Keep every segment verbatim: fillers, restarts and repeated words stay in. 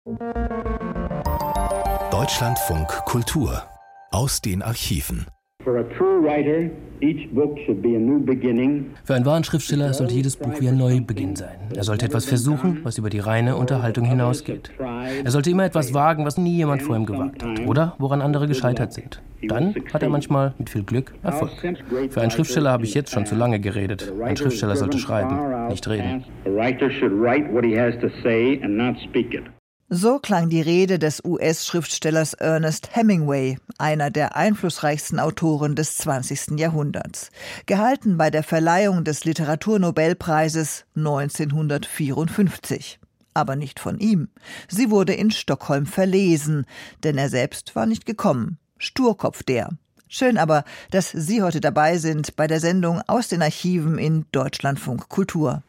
Deutschlandfunk Kultur aus den Archiven. Für einen wahren Schriftsteller sollte jedes Buch wie ein Neubeginn sein. Er sollte etwas versuchen, was über die reine Unterhaltung hinausgeht. Er sollte immer etwas wagen, was nie jemand vor ihm gewagt hat oder woran andere gescheitert sind. Dann hat er manchmal mit viel Glück Erfolg. Für einen Schriftsteller habe ich jetzt schon zu lange geredet. Ein Schriftsteller sollte schreiben, nicht reden. So klang die Rede des U S-Schriftstellers Ernest Hemingway, einer der einflussreichsten Autoren des zwanzigsten Jahrhunderts, gehalten bei der Verleihung des Literaturnobelpreises neunzehnhundertvierundfünfzig. Aber nicht von ihm. Sie wurde in Stockholm verlesen, denn er selbst war nicht gekommen. Sturkopf der. Schön aber, dass Sie heute dabei sind bei der Sendung aus den Archiven in Deutschlandfunk Kultur.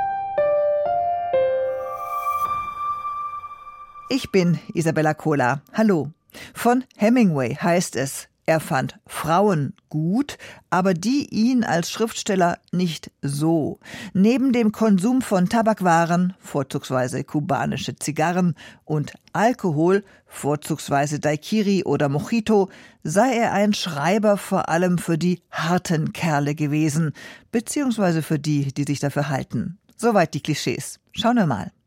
Ich bin Isabella Kohler. Hallo. Von Hemingway heißt es, er fand Frauen gut, aber die ihn als Schriftsteller nicht so. Neben dem Konsum von Tabakwaren, vorzugsweise kubanische Zigarren, und Alkohol, vorzugsweise Daiquiri oder Mojito, sei er ein Schreiber vor allem für die harten Kerle gewesen, beziehungsweise für die, die sich dafür halten. Soweit die Klischees. Schauen wir mal.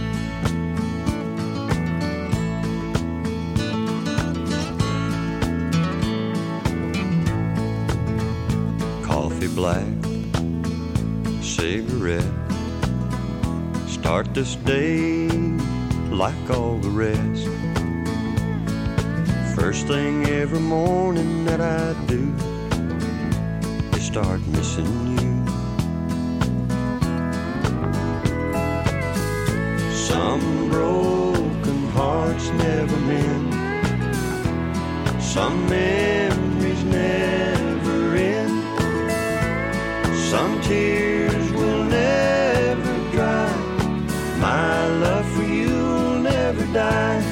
Coffee black, cigarette, start this day like all the rest. First thing every morning that I do is start missing you. Some broken hearts never mend, some memories never end. Some tears will never dry. My love for you will never die.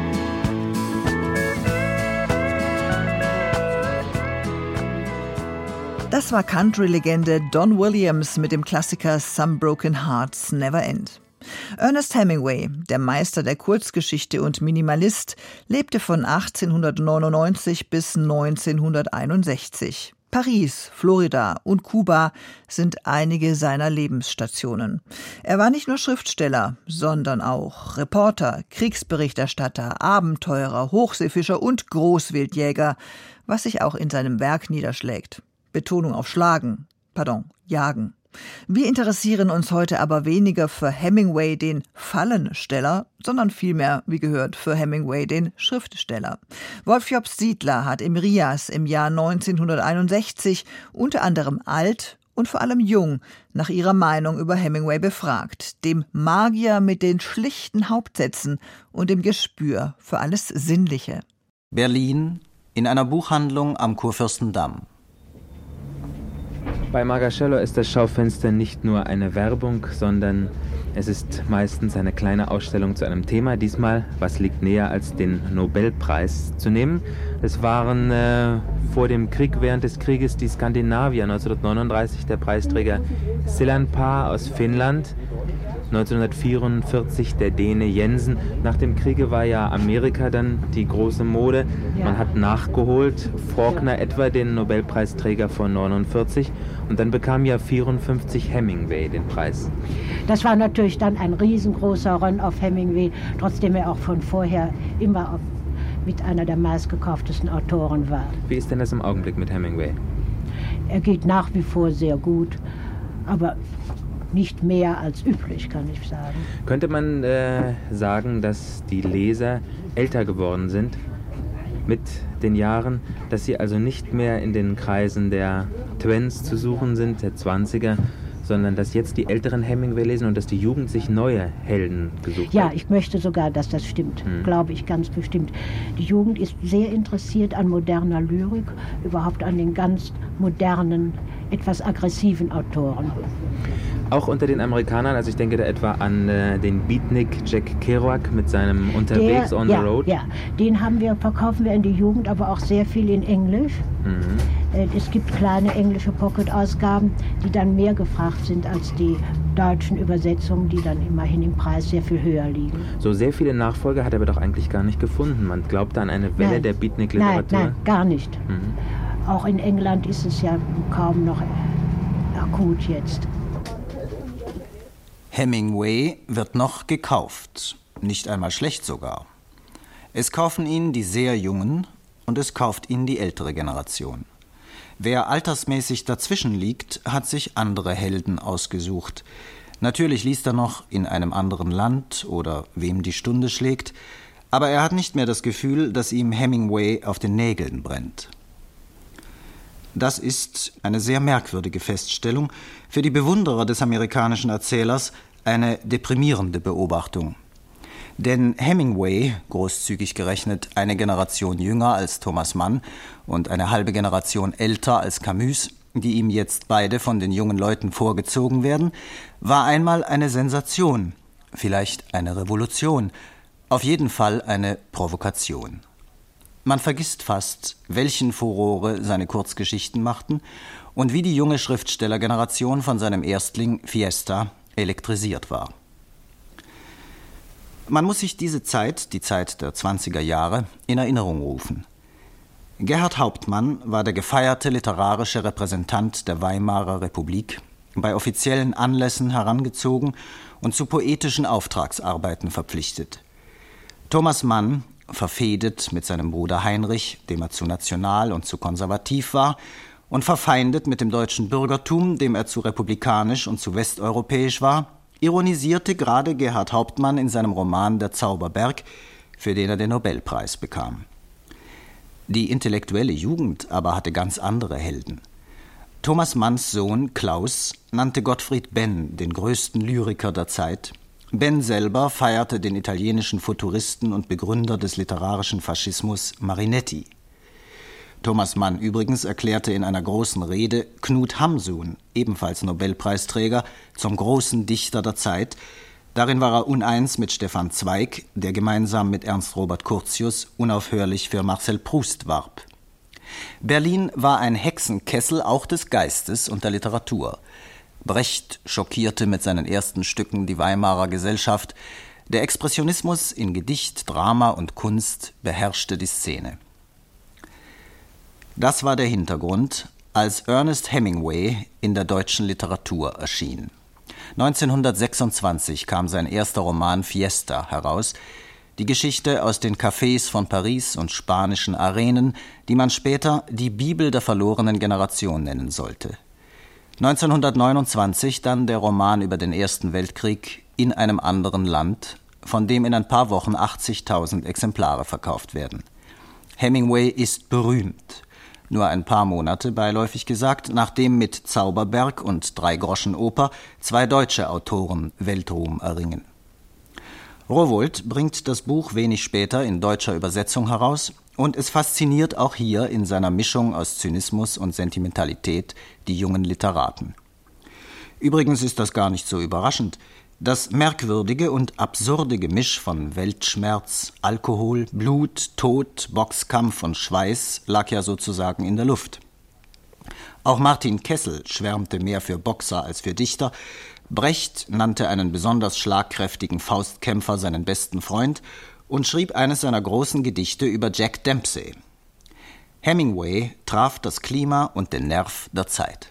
Das war Country-Legende Don Williams mit dem Klassiker Some Broken Hearts Never End. Ernest Hemingway, der Meister der Kurzgeschichte und Minimalist, lebte von achtzehnhundertneunundneunzig bis neunzehnhunderteinundsechzig. Paris, Florida und Kuba sind einige seiner Lebensstationen. Er war nicht nur Schriftsteller, sondern auch Reporter, Kriegsberichterstatter, Abenteurer, Hochseefischer und Großwildjäger, was sich auch in seinem Werk niederschlägt. Betonung auf Schlagen, pardon, Jagen. Wir interessieren uns heute aber weniger für Hemingway, den Fallensteller, sondern vielmehr, wie gehört, für Hemingway, den Schriftsteller. Wolf Jobst Siedler hat im Rias im Jahr neunzehnhunderteinundsechzig unter anderem alt und vor allem jung nach ihrer Meinung über Hemingway befragt, dem Magier mit den schlichten Hauptsätzen und dem Gespür für alles Sinnliche. Berlin, in einer Buchhandlung am Kurfürstendamm. Bei Margascello ist das Schaufenster nicht nur eine Werbung, sondern es ist meistens eine kleine Ausstellung zu einem Thema. Diesmal, was liegt näher als den Nobelpreis zu nehmen? Es waren äh, vor dem Krieg, während des Krieges, die Skandinavier. neunzehnhundertneununddreißig der Preisträger Sillanpää aus Finnland, neunzehnhundertvierundvierzig der Däne Jensen. Nach dem Kriege war ja Amerika dann die große Mode. Man hat nachgeholt, Faulkner etwa, den Nobelpreisträger von neunundvierzig. Und dann bekam ja vierundfünfzig Hemingway den Preis. Das war natürlich dann ein riesengroßer Run auf Hemingway, trotzdem er auch von vorher immer auf, mit einer der meistgekauftesten Autoren war. Wie ist denn das im Augenblick mit Hemingway? Er geht nach wie vor sehr gut, aber nicht mehr als üblich, kann ich sagen. Könnte man äh, sagen, dass die Leser älter geworden sind mit den Jahren, dass sie also nicht mehr in den Kreisen der Twents zu suchen sind, der Zwanziger, sondern dass jetzt die Älteren Hemingway lesen und dass die Jugend sich neue Helden gesucht ja, hat? Ja, ich möchte sogar, dass das stimmt, hm. glaube ich ganz bestimmt. Die Jugend ist sehr interessiert an moderner Lyrik, überhaupt an den ganz modernen, etwas aggressiven Autoren. Auch unter den Amerikanern, also ich denke da etwa an äh, den Beatnik Jack Kerouac mit seinem Unterwegs Der, on ja, the Road. Ja, den haben wir, verkaufen wir in die Jugend, aber auch sehr viel in Englisch. Mhm. Äh, es gibt kleine englische Pocket-Ausgaben, die dann mehr gefragt sind als die deutschen Übersetzungen, die dann immerhin im Preis sehr viel höher liegen. So sehr viele Nachfolger hat er aber doch eigentlich gar nicht gefunden. Man glaubt an eine Welle nein. der Beatnik-Literatur. Nein, nein, gar nicht. Mhm. Auch in England ist es ja kaum noch akut jetzt. Hemingway wird noch gekauft. Nicht einmal schlecht sogar. Es kaufen ihn die sehr Jungen und es kauft ihn die ältere Generation. Wer altersmäßig dazwischen liegt, hat sich andere Helden ausgesucht. Natürlich liest er noch in einem anderen Land oder wem die Stunde schlägt, aber er hat nicht mehr das Gefühl, dass ihm Hemingway auf den Nägeln brennt. Das ist eine sehr merkwürdige Feststellung, für die Bewunderer des amerikanischen Erzählers eine deprimierende Beobachtung. Denn Hemingway, großzügig gerechnet eine Generation jünger als Thomas Mann und eine halbe Generation älter als Camus, die ihm jetzt beide von den jungen Leuten vorgezogen werden, war einmal eine Sensation, vielleicht eine Revolution, auf jeden Fall eine Provokation. Man vergisst fast, welchen Furore seine Kurzgeschichten machten und wie die junge Schriftstellergeneration von seinem Erstling Fiesta elektrisiert war. Man muss sich diese Zeit, die Zeit der zwanziger Jahre, in Erinnerung rufen. Gerhart Hauptmann war der gefeierte literarische Repräsentant der Weimarer Republik, bei offiziellen Anlässen herangezogen und zu poetischen Auftragsarbeiten verpflichtet. Thomas Mann, verfehdet mit seinem Bruder Heinrich, dem er zu national und zu konservativ war, und verfeindet mit dem deutschen Bürgertum, dem er zu republikanisch und zu westeuropäisch war, ironisierte gerade Gerhart Hauptmann in seinem Roman Der Zauberberg, für den er den Nobelpreis bekam. Die intellektuelle Jugend aber hatte ganz andere Helden. Thomas Manns Sohn Klaus nannte Gottfried Benn den größten Lyriker der Zeit. Benn selber feierte den italienischen Futuristen und Begründer des literarischen Faschismus Marinetti. Thomas Mann übrigens erklärte in einer großen Rede Knut Hamsun, ebenfalls Nobelpreisträger, zum großen Dichter der Zeit. Darin war er uneins mit Stefan Zweig, der gemeinsam mit Ernst Robert Curtius unaufhörlich für Marcel Proust warb. Berlin war ein Hexenkessel auch des Geistes und der Literatur. Brecht schockierte mit seinen ersten Stücken die Weimarer Gesellschaft. Der Expressionismus in Gedicht, Drama und Kunst beherrschte die Szene. Das war der Hintergrund, als Ernest Hemingway in der deutschen Literatur erschien. neunzehnhundertsechsundzwanzig kam sein erster Roman Fiesta heraus, die Geschichte aus den Cafés von Paris und spanischen Arenen, die man später die Bibel der verlorenen Generation nennen sollte. neunzehnhundertneunundzwanzig dann der Roman über den Ersten Weltkrieg in einem anderen Land, von dem in ein paar Wochen achtzigtausend Exemplare verkauft werden. Hemingway ist berühmt. Nur ein paar Monate, beiläufig gesagt, nachdem mit Zauberberg und Drei-Groschen-Oper zwei deutsche Autoren Weltruhm erringen. Rowohlt bringt das Buch wenig später in deutscher Übersetzung heraus und es fasziniert auch hier in seiner Mischung aus Zynismus und Sentimentalität die jungen Literaten. Übrigens ist das gar nicht so überraschend. Das merkwürdige und absurde Gemisch von Weltschmerz, Alkohol, Blut, Tod, Boxkampf und Schweiß lag ja sozusagen in der Luft. Auch Martin Kessel schwärmte mehr für Boxer als für Dichter. Brecht nannte einen besonders schlagkräftigen Faustkämpfer seinen besten Freund und schrieb eines seiner großen Gedichte über Jack Dempsey. Hemingway traf das Klima und den Nerv der Zeit.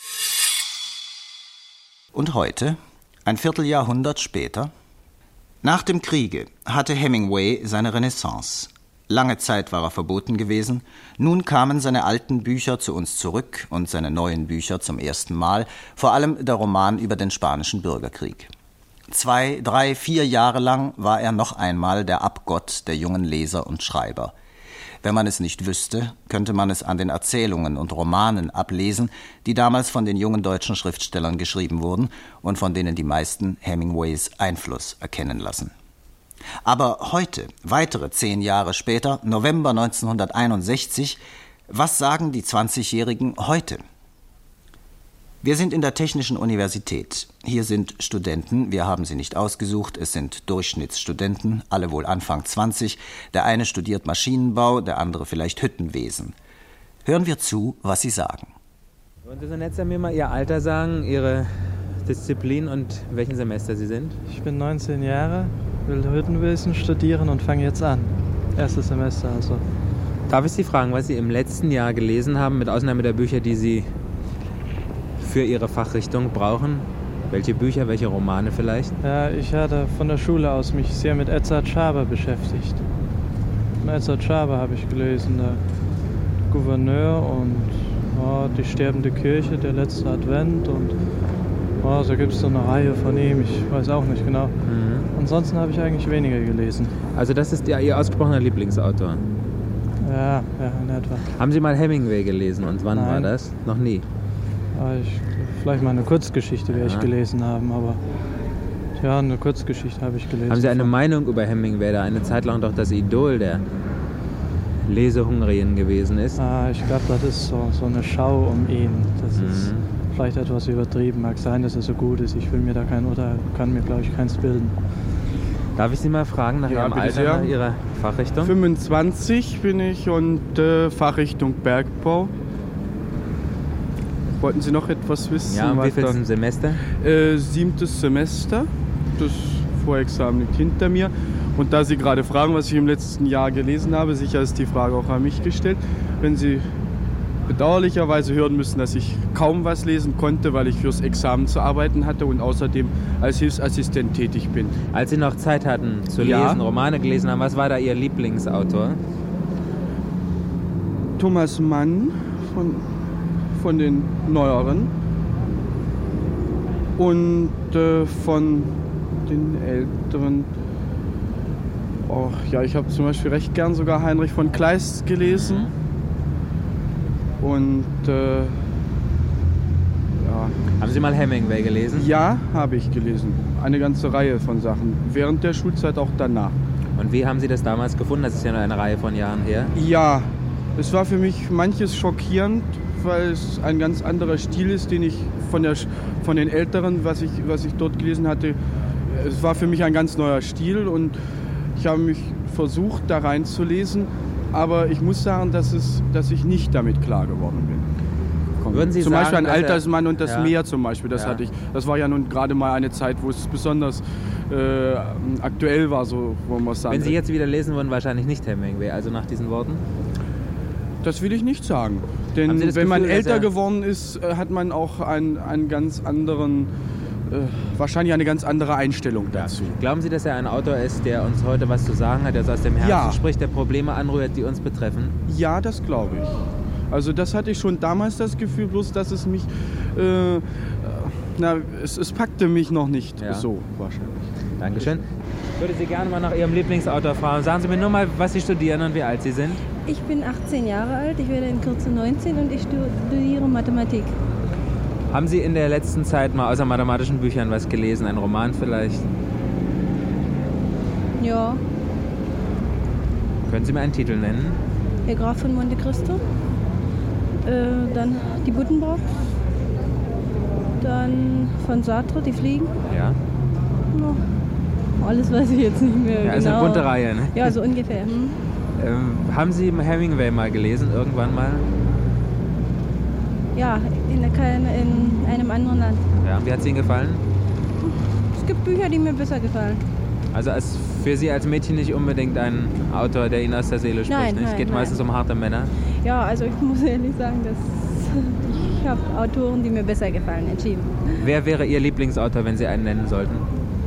Und heute? Ein Vierteljahrhundert später? Nach dem Kriege hatte Hemingway seine Renaissance. Lange Zeit war er verboten gewesen. Nun kamen seine alten Bücher zu uns zurück und seine neuen Bücher zum ersten Mal, vor allem der Roman über den Spanischen Bürgerkrieg. Zwei, drei, vier Jahre lang war er noch einmal der Abgott der jungen Leser und Schreiber. Wenn man es nicht wüsste, könnte man es an den Erzählungen und Romanen ablesen, die damals von den jungen deutschen Schriftstellern geschrieben wurden und von denen die meisten Hemingways Einfluss erkennen lassen. Aber heute, weitere zehn Jahre später, November neunzehnhunderteinundsechzig, was sagen die zwanzigjährigen heute? Wir sind in der Technischen Universität. Hier sind Studenten, wir haben sie nicht ausgesucht, es sind Durchschnittsstudenten, alle wohl Anfang zwanzig. Der eine studiert Maschinenbau, der andere vielleicht Hüttenwesen. Hören wir zu, was sie sagen. Wollen Sie so nett sein, mir mal Ihr Alter sagen, Ihre Disziplin und welchen Semester Sie sind? Ich bin neunzehn Jahre, will Hüttenwesen studieren und fange jetzt an. Erstes Semester also. Darf ich Sie fragen, was Sie im letzten Jahr gelesen haben, mit Ausnahme der Bücher, die Sie für Ihre Fachrichtung brauchen? Welche Bücher, welche Romane vielleicht? Ja, ich hatte von der Schule aus mich sehr mit Edzard Schaber beschäftigt. Von Edzard Schaber habe ich gelesen, der Gouverneur und oh, die sterbende Kirche, der letzte Advent und oh, so gibt es so eine Reihe von ihm, ich weiß auch nicht genau. Mhm. Ansonsten habe ich eigentlich weniger gelesen. Also das ist ja Ihr ausgesprochener Lieblingsautor? Ja, ja, in etwa. Haben Sie mal Hemingway gelesen und wann Nein. war das? Noch nie? Ich, vielleicht mal eine Kurzgeschichte werde ich Ja. gelesen haben, aber ja, eine Kurzgeschichte habe ich gelesen. Haben Sie eine Meinung über Hemingway, der eine Zeit lang doch das Idol der Lesehungrigen gewesen ist? Ah, ich glaube, das ist so, so eine Schau um ihn. Das Mhm. ist vielleicht etwas übertrieben. Mag sein, dass er so gut ist. Ich will mir da kein Urteil, kann mir, glaube ich, keins bilden. Darf ich Sie mal fragen nach Ja, Ihrem bitte Alter, sehr. nach Ihrer Fachrichtung? fünfundzwanzig bin ich und äh, Fachrichtung Bergbau. Wollten Sie noch etwas wissen? Ja, und wie weiter? viel Semester? Äh, siebtes Semester. Das Vorexamen liegt hinter mir. Und da Sie gerade fragen, was ich im letzten Jahr gelesen habe, sicher ist die Frage auch an mich gestellt. Wenn Sie bedauerlicherweise hören müssen, dass ich kaum was lesen konnte, weil ich fürs Examen zu arbeiten hatte und außerdem als Hilfsassistent tätig bin. Als Sie noch Zeit hatten zu Ja. lesen, Romane gelesen haben, was war da Ihr Lieblingsautor? Thomas Mann von, von den Neueren und äh, von den Älteren. Oh, ja, ich habe zum Beispiel recht gern sogar Heinrich von Kleist gelesen. Und äh, ja. Haben Sie mal Hemingway gelesen? Ja, habe ich gelesen. Eine ganze Reihe von Sachen. Während der Schulzeit auch danach. Und wie haben Sie das damals gefunden? Das ist ja nur eine Reihe von Jahren her. Ja, es war für mich manches schockierend, weil es ein ganz anderer Stil ist, den ich von, der, von den Älteren, was ich, was ich dort gelesen hatte, es war für mich ein ganz neuer Stil und ich habe mich versucht, da reinzulesen, aber ich muss sagen, dass, es, dass ich nicht damit klar geworden bin. Würden Sie zum sagen, Beispiel ein dass er- Altersmann und das Ja. Meer zum Beispiel, das Ja. hatte ich. Das war ja nun gerade mal eine Zeit, wo es besonders äh, aktuell war, so wollen wir es sagen. Wenn Sie jetzt wieder lesen würden, wahrscheinlich nicht Hemingway, also nach diesen Worten? Das will ich nicht sagen. Haben Denn Sie das wenn man Gefühl, dass älter er- geworden ist, äh, hat man auch einen, einen ganz anderen, äh, wahrscheinlich eine ganz andere Einstellung dazu. Glauben Sie, dass er ein Autor ist, der uns heute was zu sagen hat, der so aus dem Herzen Ja. spricht, der Probleme anrührt, die uns betreffen? Ja, das glaube ich. Also das hatte ich schon damals das Gefühl, bloß dass es mich, äh, äh, na, es, es packte mich noch nicht Ja. so wahrscheinlich. Dankeschön. Ich würde Sie gerne mal nach Ihrem Lieblingsautor fragen. Sagen Sie mir nur mal, was Sie studieren und wie alt Sie sind. Ich bin achtzehn Jahre alt, ich werde in Kürze neunzehn und ich studiere Mathematik. Haben Sie in der letzten Zeit mal außer mathematischen Büchern was gelesen? Ein Roman vielleicht? Ja, Können Sie mir einen Titel nennen? der Graf von Monte Cristo, äh, dann die Buddenbrooks, dann von Sartre, die Fliegen. Ja. No, alles weiß ich jetzt nicht mehr Ja, genau. ist eine bunte Reihe, ne? Ja, so ungefähr. Hm. Ähm, haben Sie Hemingway mal gelesen, irgendwann mal? Ja, in, der, in einem anderen Land. Ja, wie hat es Ihnen gefallen? Es gibt Bücher, die mir besser gefallen. Also als für Sie als Mädchen nicht unbedingt ein Autor, der Ihnen aus der Seele spricht. Nein, ne? Es nein, geht nein. meistens um harte Männer. Ja, also ich muss ehrlich sagen, dass ich habe Autoren, die mir besser gefallen, entschieden. Wer wäre Ihr Lieblingsautor, wenn Sie einen nennen sollten?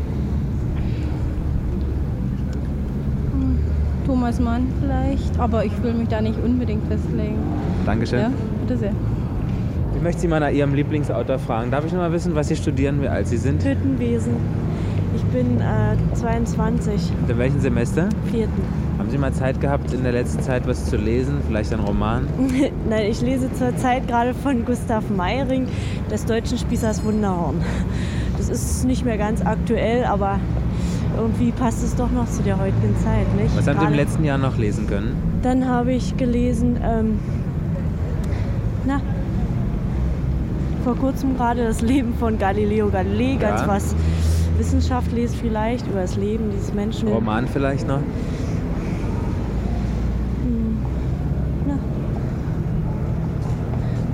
Thomas Mann vielleicht, aber ich will mich da nicht unbedingt festlegen. Dankeschön. Ja, bitte sehr. Ich möchte Sie mal nach Ihrem Lieblingsautor fragen. Darf ich noch mal wissen, was Sie studieren, wie alt Sie sind? Hüttenwesen. Ich bin äh, zweiundzwanzig, Und in welchem Semester? vierten. Haben Sie mal Zeit gehabt, in der letzten Zeit was zu lesen? Vielleicht ein Roman? Nein, ich lese zurzeit gerade von Gustav Meyring, des deutschen Spießers Wunderhorn. Das ist nicht mehr ganz aktuell, aber irgendwie passt es doch noch zu der heutigen Zeit, nicht? Was haben Sie im Gerade- letzten Jahr noch lesen können? Dann habe ich gelesen, ähm, na, vor kurzem gerade das Leben von Galileo Galilei, ganz Ja. was Wissenschaftliches vielleicht über das Leben dieses Menschen. Roman vielleicht noch?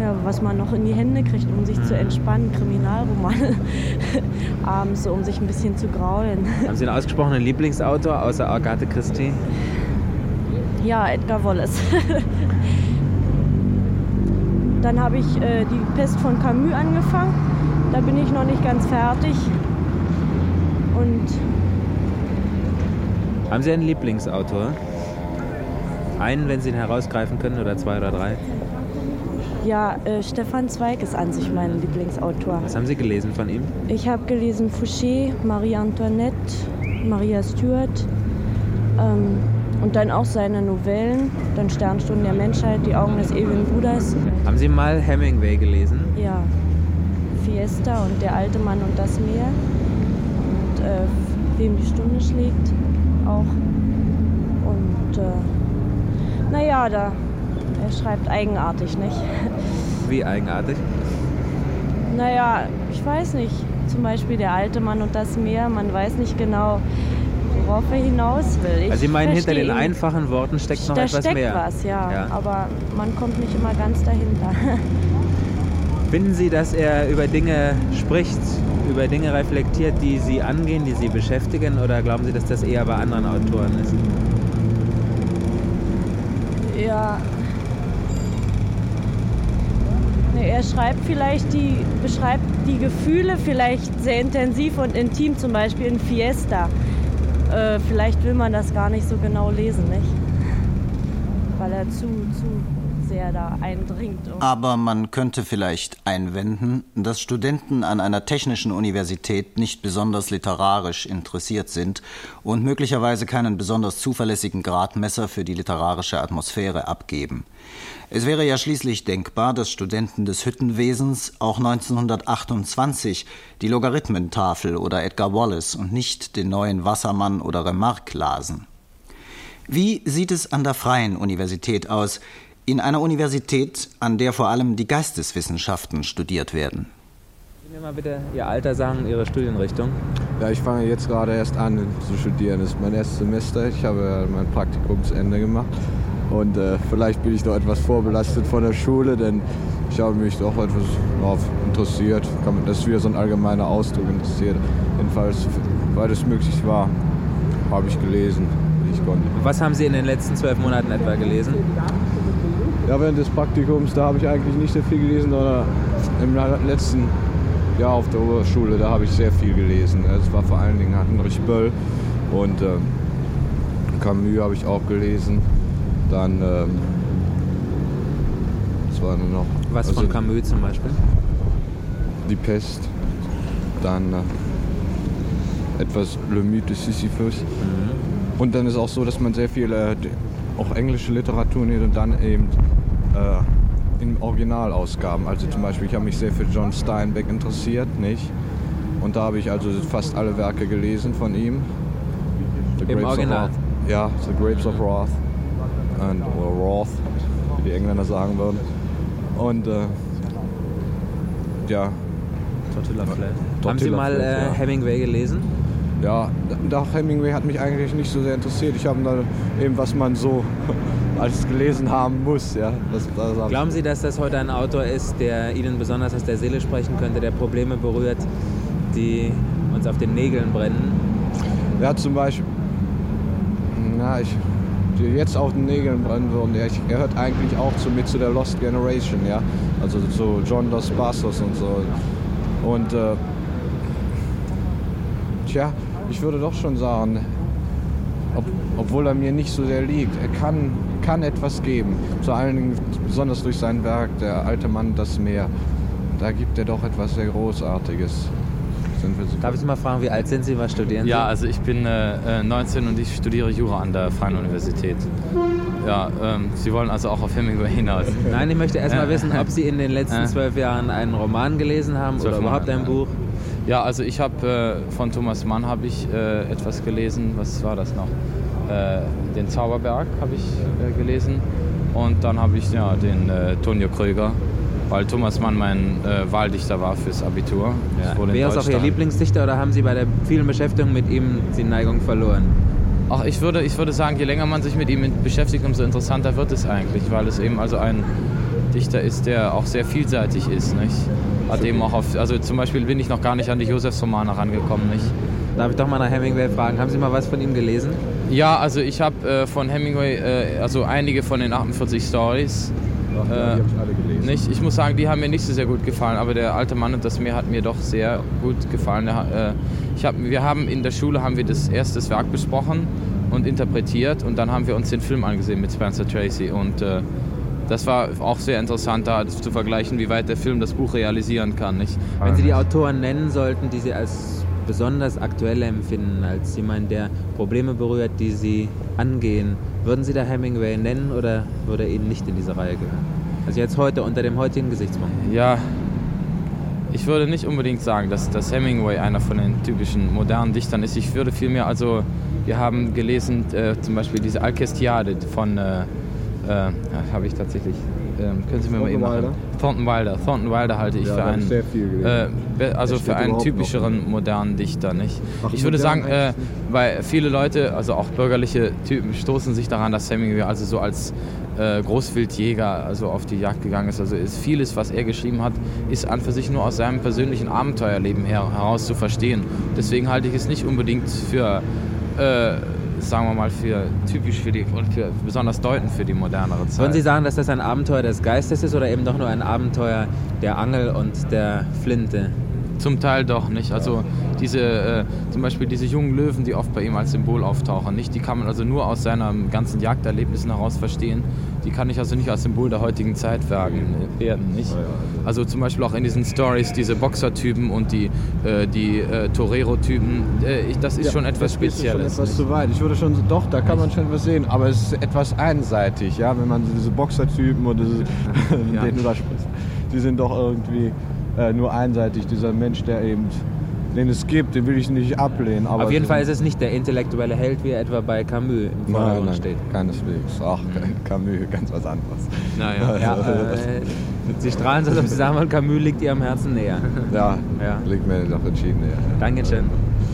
ja, was man noch in die Hände kriegt, um sich zu entspannen. Kriminalromane abends, so, um sich ein bisschen zu graulen. Haben Sie einen ausgesprochenen Lieblingsautor außer Agatha Christie? Ja, Edgar Wallace. Dann habe ich äh, die Pest von Camus angefangen. Da bin ich noch nicht ganz fertig. Und haben Sie einen Lieblingsautor? Einen, wenn Sie ihn herausgreifen können, oder zwei oder drei? Ja, äh, Stefan Zweig ist an sich mein Lieblingsautor. Was haben Sie gelesen von ihm? Ich habe gelesen Fouché, Marie Antoinette, Maria Stuart ähm, und dann auch seine Novellen, dann Sternstunden der Menschheit, Die Augen des ewigen Buddhas. Haben Sie mal Hemingway gelesen? Ja, Fiesta und Der alte Mann und das Meer und äh, Wem die Stunde schlägt auch. Und äh, naja, da, er schreibt eigenartig, nicht? Wie eigenartig? Naja, ich weiß nicht. Zum Beispiel Der alte Mann und das Meer, man weiß nicht genau, worauf er hinaus will. Ich also Sie meinen, hinter den ihn. einfachen Worten steckt noch da etwas steckt mehr? Da steckt was, ja, ja. Aber man kommt nicht immer ganz dahinter. Finden Sie, dass er über Dinge spricht, über Dinge reflektiert, die Sie angehen, die Sie beschäftigen, oder glauben Sie, dass das eher bei anderen Autoren ist? Ja. Nee, er schreibt vielleicht die, beschreibt die Gefühle vielleicht sehr intensiv und intim, zum Beispiel in Fiesta. Äh, vielleicht will man das gar nicht so genau lesen, nicht? Weil er zu, zu sehr da eindringt. Aber man könnte vielleicht einwenden, dass Studenten an einer technischen Universität nicht besonders literarisch interessiert sind und möglicherweise keinen besonders zuverlässigen Gradmesser für die literarische Atmosphäre abgeben. Es wäre ja schließlich denkbar, dass Studenten des Hüttenwesens auch neunzehnhundertachtundzwanzig die Logarithmentafel oder Edgar Wallace und nicht den neuen Wassermann oder Remarque lasen. Wie sieht es an der Freien Universität aus? In einer Universität, an der vor allem die Geisteswissenschaften studiert werden. Können Sie mir mal bitte Ihr Alter sagen, Ihre Studienrichtung? Ja, ich fange jetzt gerade erst an zu studieren. Das ist mein erstes Semester. Ich habe mein Praktikum zu Ende gemacht. Und äh, vielleicht bin ich noch etwas vorbelastet von der Schule, denn ich habe mich doch etwas darauf interessiert. Das ist wieder so ein allgemeiner Ausdruck, interessiert. Jedenfalls, weil es möglich war, habe ich gelesen, wie ich konnte. Was haben Sie in den letzten zwölf Monaten etwa gelesen? Ja, während des Praktikums, da habe ich eigentlich nicht so viel gelesen, sondern im letzten Jahr auf der Oberschule, da habe ich sehr viel gelesen. Es war vor allen Dingen Heinrich Böll und äh, Camus habe ich auch gelesen. Dann, ähm, was war denn noch? Was also, von Camus zum Beispiel? Die Pest. Dann äh, etwas Le Mythe de Sisyphus. Mhm. Und dann ist auch so, dass man sehr viel äh, auch englische Literatur nimmt und dann eben äh, in Originalausgaben. Also zum Beispiel, ich habe mich sehr für John Steinbeck interessiert, nicht? Und da habe ich also fast alle Werke gelesen von ihm. The Im Grapes Original? Of Wrath. Ja, The Grapes of Wrath. Und, oder Wrath, wie die Engländer sagen würden. Und äh, ja. Tortilla Flat. Haben Sie mal äh, ja. Hemingway gelesen? Ja, doch, Hemingway hat mich eigentlich nicht so sehr interessiert. Ich habe da eben, was man so als gelesen haben muss. Ja. Das, das Glauben Sie, dass das heute ein Autor ist, der Ihnen besonders aus der Seele sprechen könnte, der Probleme berührt, die uns auf den Nägeln brennen? Ja, zum Beispiel, na, ich, die jetzt auf den Nägeln brennen würden, ja, ich, er hört eigentlich auch zu, mit zu der Lost Generation, ja. Also zu John Dos Passos und so. Und, äh, tja, ich würde doch schon sagen, ob, obwohl er mir nicht so sehr liegt, er kann, kann etwas geben. Vor allen Dingen, besonders durch sein Werk, Der alte Mann, das Meer. Da gibt er doch etwas sehr Großartiges. Darf ich Sie mal fragen, wie alt sind Sie, was studieren Sie? Ja, also ich bin äh, neunzehn und ich studiere Jura an der Freien Universität. Ja, ähm, Sie wollen also auch auf Hemingway hinaus? Nein, ich möchte erst mal wissen, ob Sie in den letzten zwölf Jahren einen Roman gelesen haben oder überhaupt ein Buch. Ja, also ich habe äh, von Thomas Mann habe ich äh, etwas gelesen. Was war das noch? Äh, den Zauberberg habe ich äh, gelesen und dann habe ich ja den äh, Tonio Kröger, weil Thomas Mann mein äh, Wahldichter war fürs Abitur. Ja. Wäre es auch Ihr Lieblingsdichter oder haben Sie bei der vielen Beschäftigung mit ihm die Neigung verloren? Ach, ich würde, ich würde sagen, je länger man sich mit ihm beschäftigt, umso interessanter wird es eigentlich, weil es eben also ein Dichter ist, der auch sehr vielseitig ist, nicht? Hat eben auch auf, also zum Beispiel bin ich noch gar nicht an die Josefs-Romane rangekommen, nicht? Darf ich doch mal nach Hemingway fragen, haben Sie mal was von ihm gelesen? Ja, also ich habe äh, von Hemingway, äh, also einige von den achtundvierzig Stories. Ach, ja, äh, die habe ich alle gelesen. Nicht? Ich muss sagen, die haben mir nicht so sehr gut gefallen, aber der alte Mann und das Meer hat mir doch sehr gut gefallen. Der, äh, ich hab, wir haben in der Schule haben wir das erste Werk besprochen und interpretiert und dann haben wir uns den Film angesehen mit Spencer Tracy und äh, das war auch sehr interessant, da zu vergleichen, wie weit der Film das Buch realisieren kann. Nicht? Wenn Sie die Autoren nennen sollten, die Sie als besonders aktuell empfinden, als jemand, der Probleme berührt, die Sie angehen, würden Sie da Hemingway nennen oder würde er Ihnen nicht in diese Reihe gehören? Also jetzt heute, unter dem heutigen Gesichtspunkt. Ja, ich würde nicht unbedingt sagen, dass, dass Hemingway einer von den typischen modernen Dichtern ist. Ich würde vielmehr, also wir haben gelesen äh, zum Beispiel diese Alcestiade von, äh, äh, habe ich tatsächlich, äh, können Sie mir mal eben machen? Thornton Wilder. Thornton Wilder halte ich ja, für einen, äh, also für einen typischeren modernen Dichter, nicht? Ach, ich würde sagen, äh, weil viele Leute, also auch bürgerliche Typen, stoßen sich daran, dass Hemingway also so als äh, Großwildjäger also auf die Jagd gegangen ist. Also ist vieles, was er geschrieben hat, ist an für sich nur aus seinem persönlichen Abenteuerleben her, heraus zu verstehen. Deswegen halte ich es nicht unbedingt für äh, sagen wir mal, für typisch für die, und für besonders deutend für die modernere Zeit. Würden Sie sagen, dass das ein Abenteuer des Geistes ist oder eben doch nur ein Abenteuer der Angel und der Flinte? Zum Teil doch nicht. Also diese, äh, zum Beispiel diese jungen Löwen, die oft bei ihm als Symbol auftauchen, nicht? Die kann man also nur aus seinen ganzen Jagderlebnissen heraus verstehen. Die kann ich also nicht als Symbol der heutigen Zeit werden, nicht? Also zum Beispiel auch in diesen Stories diese Boxertypen und die, äh, die äh, Torero-Typen, äh, das ist ja schon etwas Spezielles. Das ist schon etwas zu weit. Ich würde schon, doch, da kann man schon was sehen, aber es ist etwas einseitig, ja, wenn man diese Boxertypen oder diese, ja. denen du da sprichst, die sind doch irgendwie äh, nur einseitig. Dieser Mensch, der eben, den es gibt, den will ich nicht ablehnen. Aber auf jeden Fall ist es nicht der intellektuelle Held, wie etwa bei Camus im Vordergrund nein, steht. Keineswegs. Ach, Camus, ganz was anderes. Naja, ja, äh, Sie strahlen so, als ob Sie sagen, Camus liegt Ihrem Herzen näher. Ja, ja. liegt mir doch entschieden näher. Dankeschön.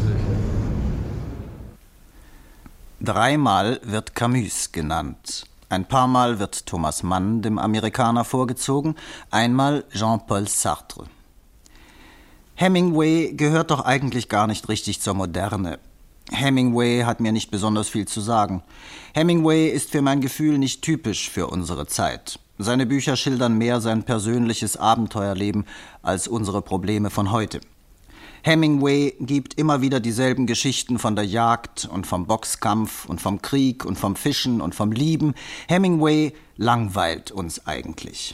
Dreimal wird Camus genannt. Ein paar Mal wird Thomas Mann dem Amerikaner vorgezogen, einmal Jean-Paul Sartre. Hemingway gehört doch eigentlich gar nicht richtig zur Moderne. Hemingway hat mir nicht besonders viel zu sagen. Hemingway ist für mein Gefühl nicht typisch für unsere Zeit. Seine Bücher schildern mehr sein persönliches Abenteuerleben als unsere Probleme von heute. Hemingway gibt immer wieder dieselben Geschichten von der Jagd und vom Boxkampf und vom Krieg und vom Fischen und vom Lieben. Hemingway langweilt uns eigentlich.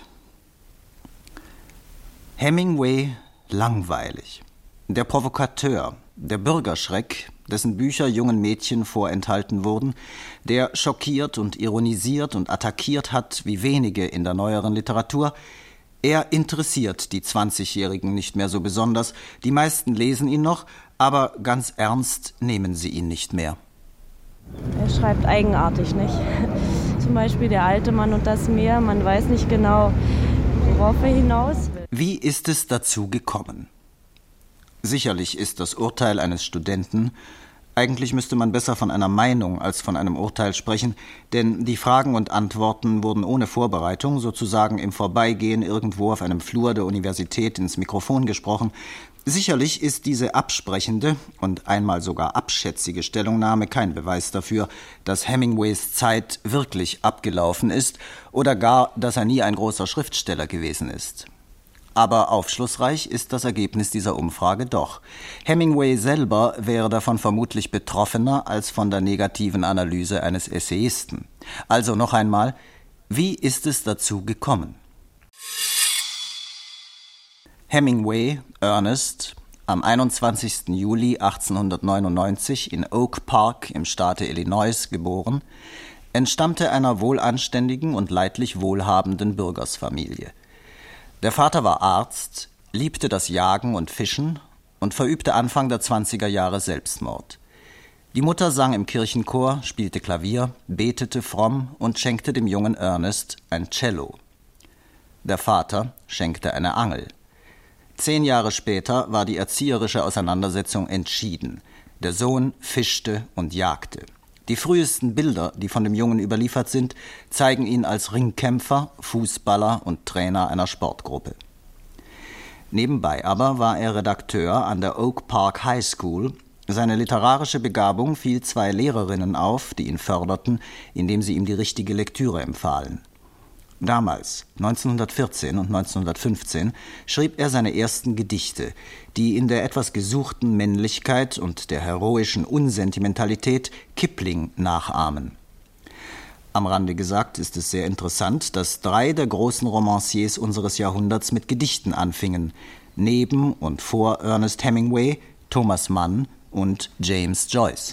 Hemingway langweilig. Der Provokateur, der Bürgerschreck, dessen Bücher jungen Mädchen vorenthalten wurden, der schockiert und ironisiert und attackiert hat wie wenige in der neueren Literatur. Er interessiert die zwanzigjährigen nicht mehr so besonders. Die meisten lesen ihn noch, aber ganz ernst nehmen sie ihn nicht mehr. Er schreibt eigenartig, nicht? Zum Beispiel Der alte Mann und das Meer. Man weiß nicht genau, worauf er hinaus will. Wie ist es dazu gekommen? Sicherlich ist das Urteil eines Studenten, eigentlich müsste man besser von einer Meinung als von einem Urteil sprechen, denn die Fragen und Antworten wurden ohne Vorbereitung, sozusagen im Vorbeigehen irgendwo auf einem Flur der Universität ins Mikrofon gesprochen. Sicherlich ist diese absprechende und einmal sogar abschätzige Stellungnahme kein Beweis dafür, dass Hemingways Zeit wirklich abgelaufen ist oder gar, dass er nie ein großer Schriftsteller gewesen ist. Aber aufschlussreich ist das Ergebnis dieser Umfrage doch. Hemingway selber wäre davon vermutlich betroffener als von der negativen Analyse eines Essayisten. Also noch einmal, wie ist es dazu gekommen? Hemingway, Ernest, am einundzwanzigsten Juli achtzehnhundertneunundneunzig in Oak Park im Staate Illinois geboren, entstammte einer wohlanständigen und leidlich wohlhabenden Bürgersfamilie. Der Vater war Arzt, liebte das Jagen und Fischen und verübte Anfang der zwanziger Jahre Selbstmord. Die Mutter sang im Kirchenchor, spielte Klavier, betete fromm und schenkte dem jungen Ernest ein Cello. Der Vater schenkte eine Angel. Zehn Jahre später war die erzieherische Auseinandersetzung entschieden. Der Sohn fischte und jagte. Die frühesten Bilder, die von dem Jungen überliefert sind, zeigen ihn als Ringkämpfer, Fußballer und Trainer einer Sportgruppe. Nebenbei aber war er Redakteur an der Oak Park High School. Seine literarische Begabung fiel zwei Lehrerinnen auf, die ihn förderten, indem sie ihm die richtige Lektüre empfahlen. Damals, neunzehnhundertvierzehn und neunzehnhundertfünfzehn, schrieb er seine ersten Gedichte, die in der etwas gesuchten Männlichkeit und der heroischen Unsentimentalität Kipling nachahmen. Am Rande gesagt ist es sehr interessant, dass drei der großen Romanciers unseres Jahrhunderts mit Gedichten anfingen, neben und vor Ernest Hemingway, Thomas Mann und James Joyce.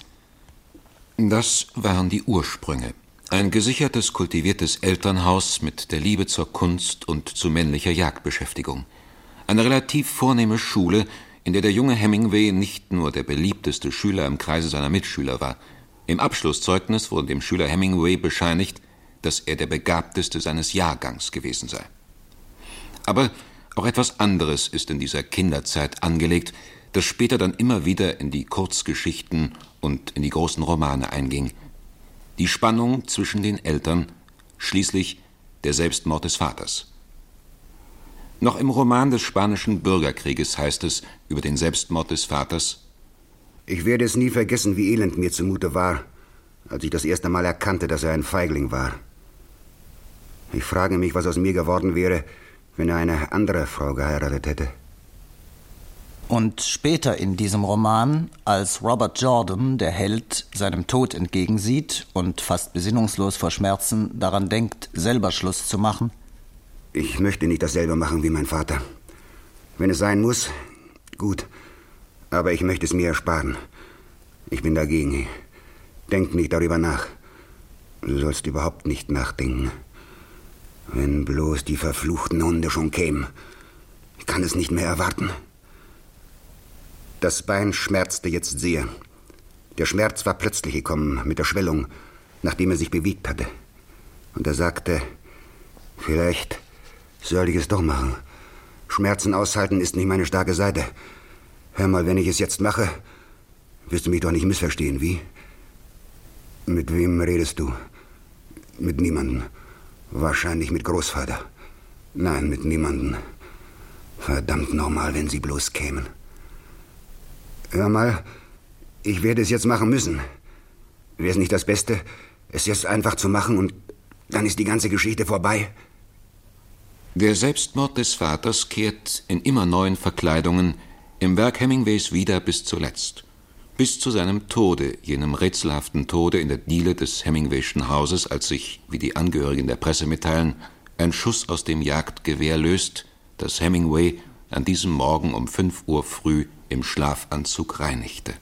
Das waren die Ursprünge. Ein gesichertes, kultiviertes Elternhaus mit der Liebe zur Kunst und zu männlicher Jagdbeschäftigung. Eine relativ vornehme Schule, in der der junge Hemingway nicht nur der beliebteste Schüler im Kreise seiner Mitschüler war. Im Abschlusszeugnis wurde dem Schüler Hemingway bescheinigt, dass er der Begabteste seines Jahrgangs gewesen sei. Aber auch etwas anderes ist in dieser Kinderzeit angelegt, das später dann immer wieder in die Kurzgeschichten und in die großen Romane einging. Die Spannung zwischen den Eltern, schließlich der Selbstmord des Vaters. Noch im Roman des Spanischen Bürgerkrieges heißt es über den Selbstmord des Vaters: Ich werde es nie vergessen, wie elend mir zumute war, als ich das erste Mal erkannte, dass er ein Feigling war. Ich frage mich, was aus mir geworden wäre, wenn er eine andere Frau geheiratet hätte. Und später in diesem Roman, als Robert Jordan, der Held, seinem Tod entgegensieht und fast besinnungslos vor Schmerzen daran denkt, selber Schluss zu machen: Ich möchte nicht dasselbe machen wie mein Vater. Wenn es sein muss, gut. Aber ich möchte es mir ersparen. Ich bin dagegen. Denk nicht darüber nach. Du sollst überhaupt nicht nachdenken. Wenn bloß die verfluchten Hunde schon kämen. Ich kann es nicht mehr erwarten. Das Bein schmerzte jetzt sehr. Der Schmerz war plötzlich gekommen mit der Schwellung, nachdem er sich bewegt hatte. Und er sagte, vielleicht soll ich es doch machen. Schmerzen aushalten ist nicht meine starke Seite. Hör mal, wenn ich es jetzt mache, wirst du mich doch nicht missverstehen, wie? Mit wem redest du? Mit niemandem. Wahrscheinlich mit Großvater. Nein, mit niemandem. Verdammt nochmal, wenn sie bloß kämen. Hör mal, ich werde es jetzt machen müssen. Wäre es nicht das Beste, es jetzt einfach zu machen und dann ist die ganze Geschichte vorbei? Der Selbstmord des Vaters kehrt in immer neuen Verkleidungen im Werk Hemingways wieder bis zuletzt. Bis zu seinem Tode, jenem rätselhaften Tode in der Diele des Hemingwayschen Hauses, als sich, wie die Angehörigen der Presse mitteilen, ein Schuss aus dem Jagdgewehr löst, das Hemingway an diesem Morgen um fünf Uhr früh im Schlafanzug reinigte.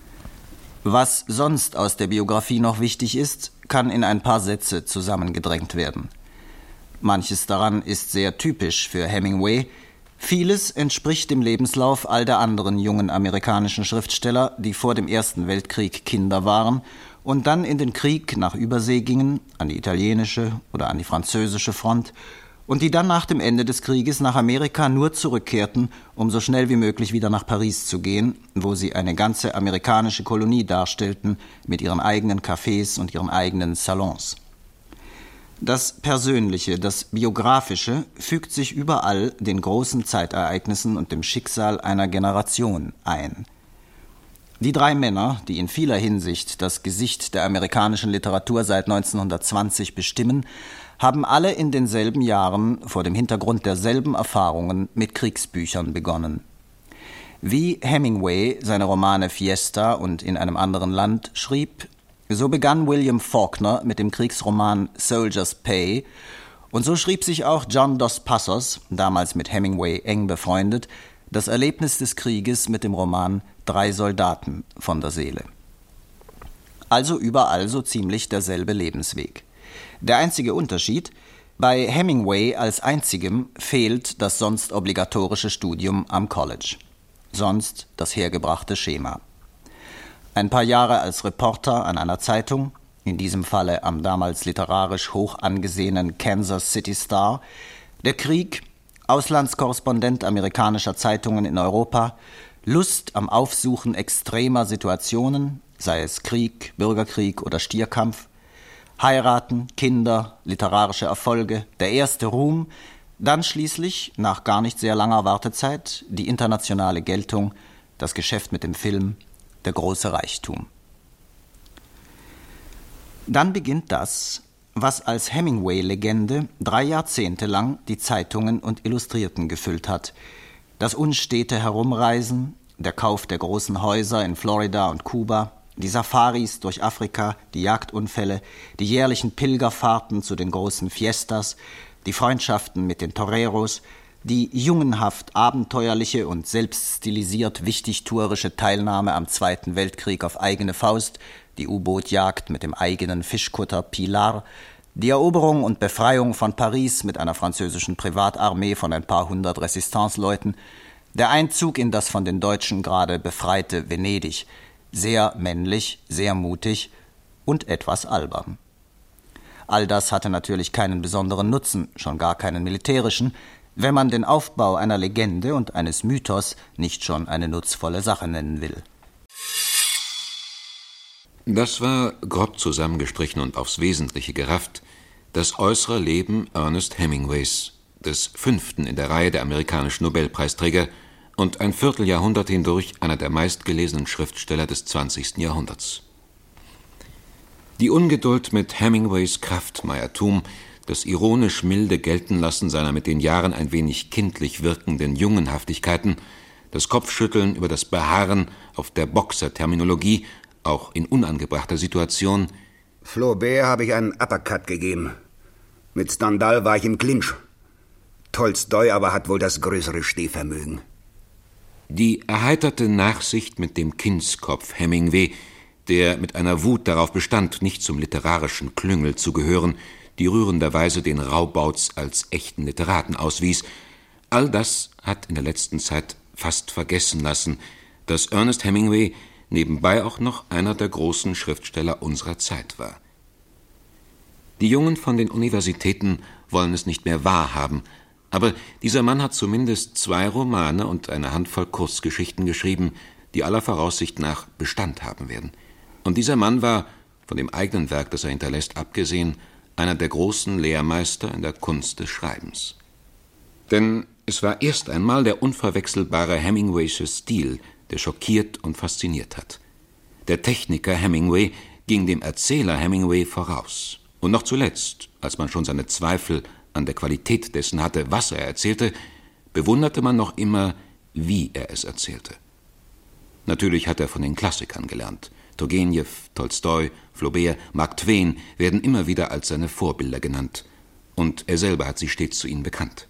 Was sonst aus der Biografie noch wichtig ist, kann in ein paar Sätze zusammengedrängt werden. Manches daran ist sehr typisch für Hemingway, vieles entspricht dem Lebenslauf all der anderen jungen amerikanischen Schriftsteller, die vor dem Ersten Weltkrieg Kinder waren und dann in den Krieg nach Übersee gingen, an die italienische oder an die französische Front, und die dann nach dem Ende des Krieges nach Amerika nur zurückkehrten, um so schnell wie möglich wieder nach Paris zu gehen, wo sie eine ganze amerikanische Kolonie darstellten, mit ihren eigenen Cafés und ihren eigenen Salons. Das Persönliche, das Biografische fügt sich überall den großen Zeitereignissen und dem Schicksal einer Generation ein. Die drei Männer, die in vieler Hinsicht das Gesicht der amerikanischen Literatur seit neunzehnhundertzwanzig bestimmen, haben alle in denselben Jahren vor dem Hintergrund derselben Erfahrungen mit Kriegsbüchern begonnen. Wie Hemingway seine Romane Fiesta und In einem anderen Land schrieb, so begann William Faulkner mit dem Kriegsroman Soldier's Pay, und so schrieb sich auch John Dos Passos, damals mit Hemingway eng befreundet, das Erlebnis des Krieges mit dem Roman Drei Soldaten von der Seele. Also überall so ziemlich derselbe Lebensweg. Der einzige Unterschied: bei Hemingway als einzigem fehlt das sonst obligatorische Studium am College. Sonst das hergebrachte Schema. Ein paar Jahre als Reporter an einer Zeitung, in diesem Falle am damals literarisch hoch angesehenen Kansas City Star, der Krieg, Auslandskorrespondent amerikanischer Zeitungen in Europa, Lust am Aufsuchen extremer Situationen, sei es Krieg, Bürgerkrieg oder Stierkampf, Heiraten, Kinder, literarische Erfolge, der erste Ruhm, dann schließlich, nach gar nicht sehr langer Wartezeit, die internationale Geltung, das Geschäft mit dem Film, der große Reichtum. Dann beginnt das, was als Hemingway-Legende drei Jahrzehnte lang die Zeitungen und Illustrierten gefüllt hat. Das unstete Herumreisen, der Kauf der großen Häuser in Florida und Kuba, die Safaris durch Afrika, die Jagdunfälle, die jährlichen Pilgerfahrten zu den großen Fiestas, die Freundschaften mit den Toreros, die jungenhaft abenteuerliche und selbststilisiert wichtigtuerische Teilnahme am Zweiten Weltkrieg auf eigene Faust, die U-Boot-Jagd mit dem eigenen Fischkutter Pilar, die Eroberung und Befreiung von Paris mit einer französischen Privatarmee von ein paar hundert Resistance-Leuten, der Einzug in das von den Deutschen gerade befreite Venedig, sehr männlich, sehr mutig und etwas albern. All das hatte natürlich keinen besonderen Nutzen, schon gar keinen militärischen, wenn man den Aufbau einer Legende und eines Mythos nicht schon eine nutzvolle Sache nennen will. Das war, grob zusammengestrichen und aufs Wesentliche gerafft, das äußere Leben Ernest Hemingways, des fünften in der Reihe der amerikanischen Nobelpreisträger und ein Vierteljahrhundert hindurch einer der meistgelesenen Schriftsteller des zwanzigsten Jahrhunderts. Die Ungeduld mit Hemingways Kraftmeiertum, das ironisch milde Geltenlassen seiner mit den Jahren ein wenig kindlich wirkenden Jungenhaftigkeiten, das Kopfschütteln über das Beharren auf der Boxerterminologie, auch in unangebrachter Situation. Flaubert habe ich einen Uppercut gegeben. Mit Stendhal war ich im Clinch. Tolstoi aber hat wohl das größere Stehvermögen. Die erheiterte Nachsicht mit dem Kindskopf Hemingway, der mit einer Wut darauf bestand, nicht zum literarischen Klüngel zu gehören, die rührenderweise den Raubauz als echten Literaten auswies, all das hat in der letzten Zeit fast vergessen lassen, dass Ernest Hemingway nebenbei auch noch einer der großen Schriftsteller unserer Zeit war. Die Jungen von den Universitäten wollen es nicht mehr wahrhaben, aber dieser Mann hat zumindest zwei Romane und eine Handvoll Kurzgeschichten geschrieben, die aller Voraussicht nach Bestand haben werden. Und dieser Mann war, von dem eigenen Werk, das er hinterlässt, abgesehen, einer der großen Lehrmeister in der Kunst des Schreibens. Denn es war erst einmal der unverwechselbare Hemingwaysche Stil, der schockiert und fasziniert hat. Der Techniker Hemingway ging dem Erzähler Hemingway voraus. Und noch zuletzt, als man schon seine Zweifel an der Qualität dessen hatte, was er erzählte, bewunderte man noch immer, wie er es erzählte. Natürlich hat er von den Klassikern gelernt. Turgenew, Tolstoi, Flaubert, Mark Twain werden immer wieder als seine Vorbilder genannt. Und er selber hat sich stets zu ihnen bekannt.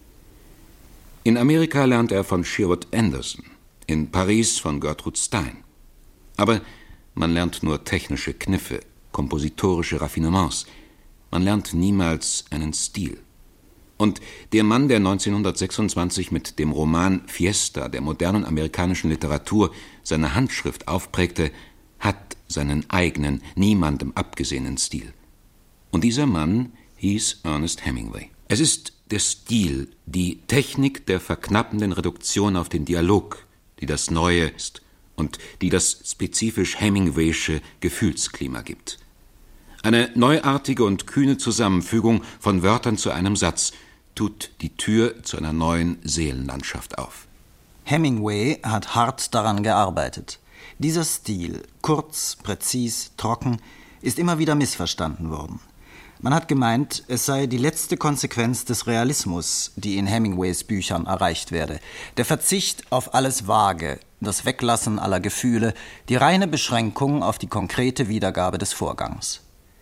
In Amerika lernt er von Sherwood Anderson, in Paris von Gertrude Stein. Aber man lernt nur technische Kniffe, kompositorische Raffinements. Man lernt niemals einen Stil. Und der Mann, der neunzehnhundertsechsundzwanzig mit dem Roman Fiesta der modernen amerikanischen Literatur seine Handschrift aufprägte, hat seinen eigenen, niemandem abgesehenen Stil. Und dieser Mann hieß Ernest Hemingway. Es ist der Stil, die Technik der verknappenden Reduktion auf den Dialog, die das Neue ist und die das spezifisch Hemingwaysche Gefühlsklima gibt. Eine neuartige und kühne Zusammenfügung von Wörtern zu einem Satz tut die Tür zu einer neuen Seelenlandschaft auf. Hemingway hat hart daran gearbeitet. Dieser Stil, kurz, präzis, trocken, ist immer wieder missverstanden worden. Man hat gemeint, es sei die letzte Konsequenz des Realismus, die in Hemingways Büchern erreicht werde. Der Verzicht auf alles Vage, das Weglassen aller Gefühle, die reine Beschränkung auf die konkrete Wiedergabe des Vorgangs.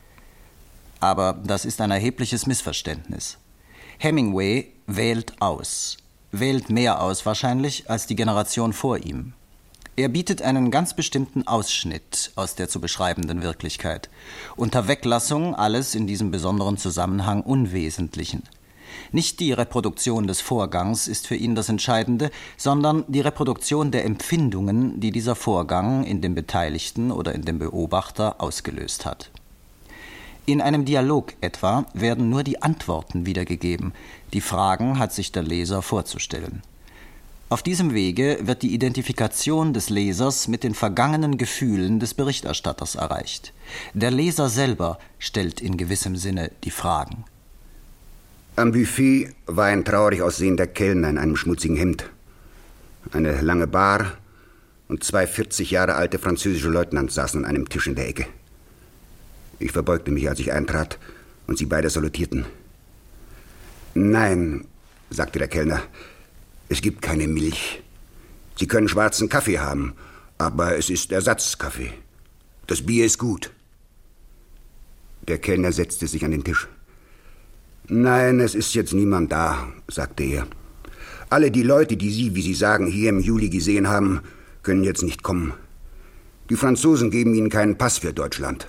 Aber das ist ein erhebliches Missverständnis. Hemingway wählt aus, wählt mehr aus wahrscheinlich als die Generation vor ihm. Er bietet einen ganz bestimmten Ausschnitt aus der zu beschreibenden Wirklichkeit, unter Weglassung alles in diesem besonderen Zusammenhang Unwesentlichen. Nicht die Reproduktion des Vorgangs ist für ihn das Entscheidende, sondern die Reproduktion der Empfindungen, die dieser Vorgang in dem Beteiligten oder in dem Beobachter ausgelöst hat. In einem Dialog etwa werden nur die Antworten wiedergegeben, die Fragen hat sich der Leser vorzustellen. Auf diesem Wege wird die Identifikation des Lesers mit den vergangenen Gefühlen des Berichterstatters erreicht. Der Leser selber stellt in gewissem Sinne die Fragen. Am Buffet war ein traurig aussehender Kellner in einem schmutzigen Hemd. Eine lange Bar und zwei vierzig Jahre alte französische Leutnants saßen an einem Tisch in der Ecke. Ich verbeugte mich, als ich eintrat, und sie beide salutierten. »Nein«, sagte der Kellner, »es gibt keine Milch. Sie können schwarzen Kaffee haben, aber es ist Ersatzkaffee. Das Bier ist gut.« Der Kellner setzte sich an den Tisch. »Nein, es ist jetzt niemand da«, sagte er. »Alle die Leute, die Sie, wie Sie sagen, hier im Juli gesehen haben, können jetzt nicht kommen. Die Franzosen geben Ihnen keinen Pass für Deutschland.«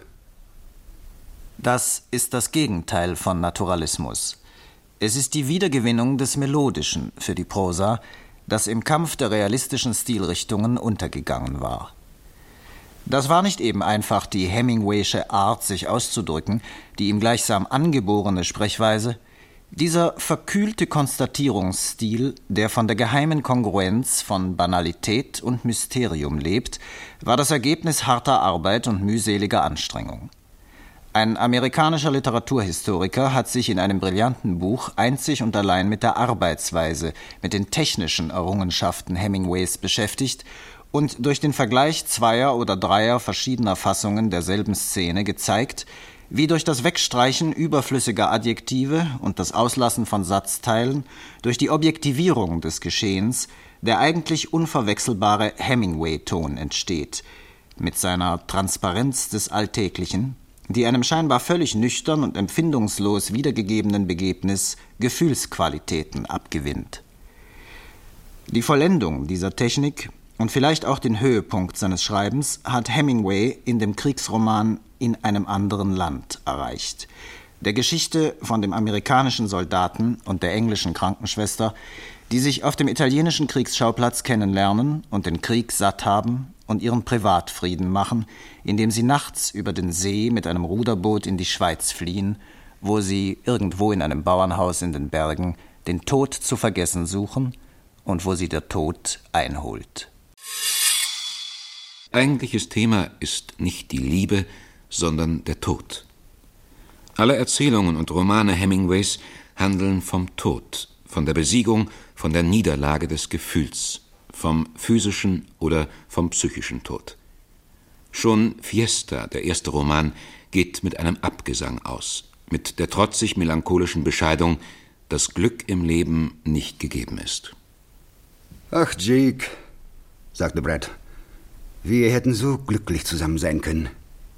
Das ist das Gegenteil von Naturalismus. Es ist die Wiedergewinnung des Melodischen für die Prosa, das im Kampf der realistischen Stilrichtungen untergegangen war. Das war nicht eben einfach die Hemingwaysche Art, sich auszudrücken, die ihm gleichsam angeborene Sprechweise. Dieser verkühlte Konstatierungsstil, der von der geheimen Kongruenz von Banalität und Mysterium lebt, war das Ergebnis harter Arbeit und mühseliger Anstrengung. Ein amerikanischer Literaturhistoriker hat sich in einem brillanten Buch einzig und allein mit der Arbeitsweise, mit den technischen Errungenschaften Hemingways beschäftigt und durch den Vergleich zweier oder dreier verschiedener Fassungen derselben Szene gezeigt, wie durch das Wegstreichen überflüssiger Adjektive und das Auslassen von Satzteilen, durch die Objektivierung des Geschehens, der eigentlich unverwechselbare Hemingway-Ton entsteht, mit seiner Transparenz des Alltäglichen, die einem scheinbar völlig nüchtern und empfindungslos wiedergegebenen Begebnis Gefühlsqualitäten abgewinnt. Die Vollendung dieser Technik und vielleicht auch den Höhepunkt seines Schreibens hat Hemingway in dem Kriegsroman »In einem anderen Land« erreicht, der Geschichte von dem amerikanischen Soldaten und der englischen Krankenschwester, die sich auf dem italienischen Kriegsschauplatz kennenlernen und den Krieg satt haben und ihren Privatfrieden machen, indem sie nachts über den See mit einem Ruderboot in die Schweiz fliehen, wo sie irgendwo in einem Bauernhaus in den Bergen den Tod zu vergessen suchen und wo sie der Tod einholt. Eigentliches Thema ist nicht die Liebe, sondern der Tod. Alle Erzählungen und Romane Hemingways handeln vom Tod, von der Besiegung, von der Niederlage des Gefühls, vom physischen oder vom psychischen Tod. Schon Fiesta, der erste Roman, geht mit einem Abgesang aus, mit der trotzig melancholischen Bescheidung, dass Glück im Leben nicht gegeben ist. »Ach, Jake«, sagte Brad, »wir hätten so glücklich zusammen sein können.«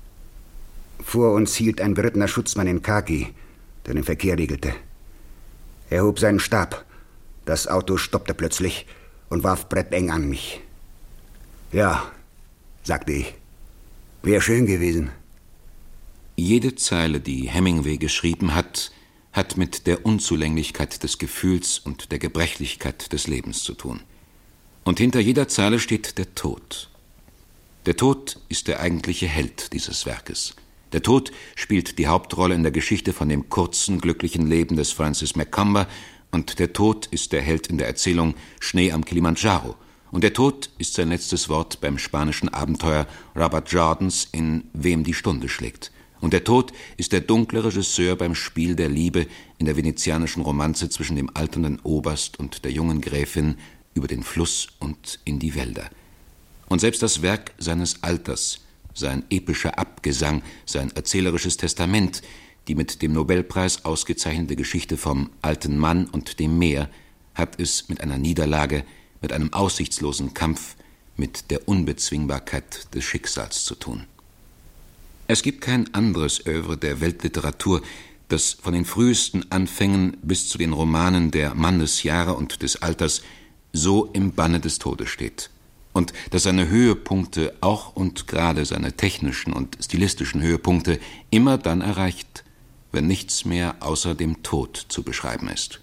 Vor uns hielt ein berittener Schutzmann in Khaki, der den Verkehr regelte. Er hob seinen Stab. Das Auto stoppte plötzlich und warf Brett eng an mich. »Ja«, sagte ich, »wäre schön gewesen.« Jede Zeile, die Hemingway geschrieben hat, hat mit der Unzulänglichkeit des Gefühls und der Gebrechlichkeit des Lebens zu tun. Und hinter jeder Zeile steht der Tod. Der Tod ist der eigentliche Held dieses Werkes. Der Tod spielt die Hauptrolle in der Geschichte von dem kurzen, glücklichen Leben des Francis Macomber, und der Tod ist der Held in der Erzählung Schnee am Kilimandscharo. Und der Tod ist sein letztes Wort beim spanischen Abenteuer Robert Jordans in Wem die Stunde schlägt. Und der Tod ist der dunkle Regisseur beim Spiel der Liebe in der venezianischen Romanze zwischen dem alternden Oberst und der jungen Gräfin über den Fluss und in die Wälder. Und selbst das Werk seines Alters, sein epischer Abgesang, sein erzählerisches Testament, die mit dem Nobelpreis ausgezeichnete Geschichte vom alten Mann und dem Meer, hat es mit einer Niederlage, mit einem aussichtslosen Kampf, mit der Unbezwingbarkeit des Schicksals zu tun. Es gibt kein anderes Œuvre der Weltliteratur, das von den frühesten Anfängen bis zu den Romanen der Mann des Jahre und des Alters so im Banne des Todes steht. Und dass seine Höhepunkte, auch und gerade seine technischen und stilistischen Höhepunkte, immer dann erreicht, wenn nichts mehr außer dem Tod zu beschreiben ist.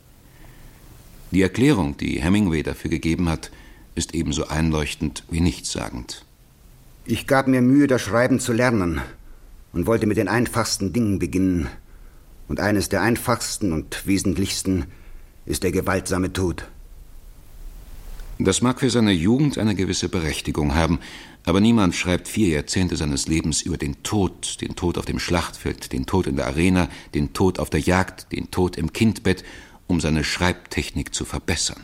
Die Erklärung, die Hemingway dafür gegeben hat, ist ebenso einleuchtend wie nichtssagend. Ich gab mir Mühe, das Schreiben zu lernen und wollte mit den einfachsten Dingen beginnen. Und eines der einfachsten und wesentlichsten ist der gewaltsame Tod. Das mag für seine Jugend eine gewisse Berechtigung haben, aber niemand schreibt vier Jahrzehnte seines Lebens über den Tod, den Tod auf dem Schlachtfeld, den Tod in der Arena, den Tod auf der Jagd, den Tod im Kindbett, um seine Schreibtechnik zu verbessern.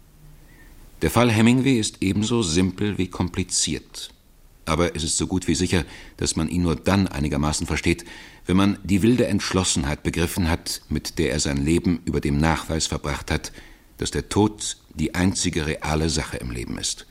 Der Fall Hemingway ist ebenso simpel wie kompliziert. Aber es ist so gut wie sicher, dass man ihn nur dann einigermaßen versteht, wenn man die wilde Entschlossenheit begriffen hat, mit der er sein Leben über dem Nachweis verbracht hat, dass der Tod die einzige reale Sache im Leben ist.